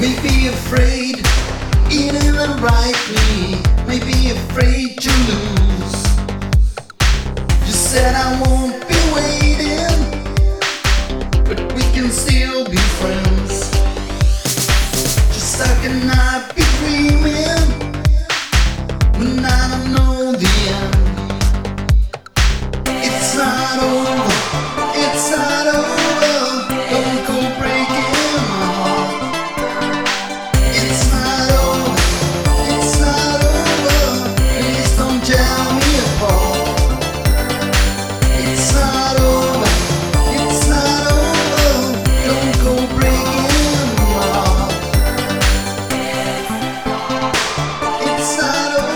May be afraid, eating the rightly. May be afraid to lose. You said I won't be waiting, but we can still be friends. Just how can I be dreaming when I don't know the end? It's not over, it's not over. Don't go breaking my heart. It's not over, it's not over. Please don't tear me apart. It's not over, it's not over. Don't go breaking my heart. It's not over.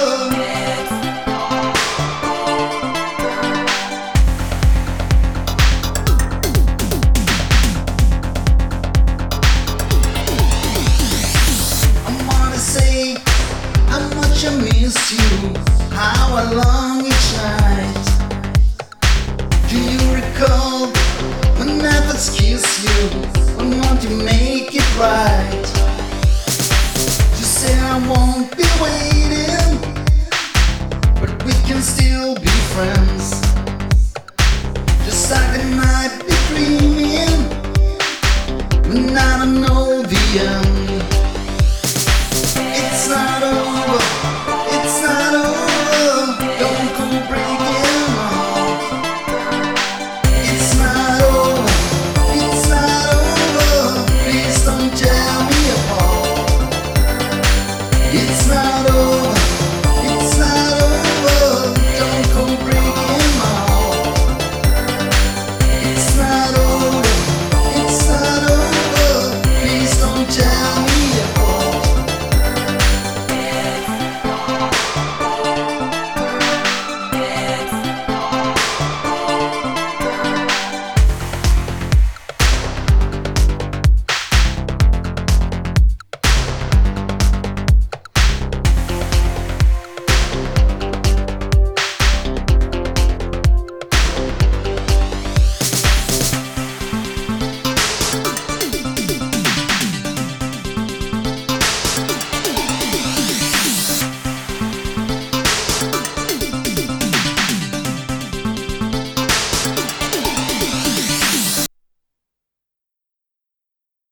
Say how much I miss you, how I long each night. Do you recall when I first kissed you, when want to make it right? You say I won't be waiting, but we can still be friends. Just like I might be dreaming when I don't know the end.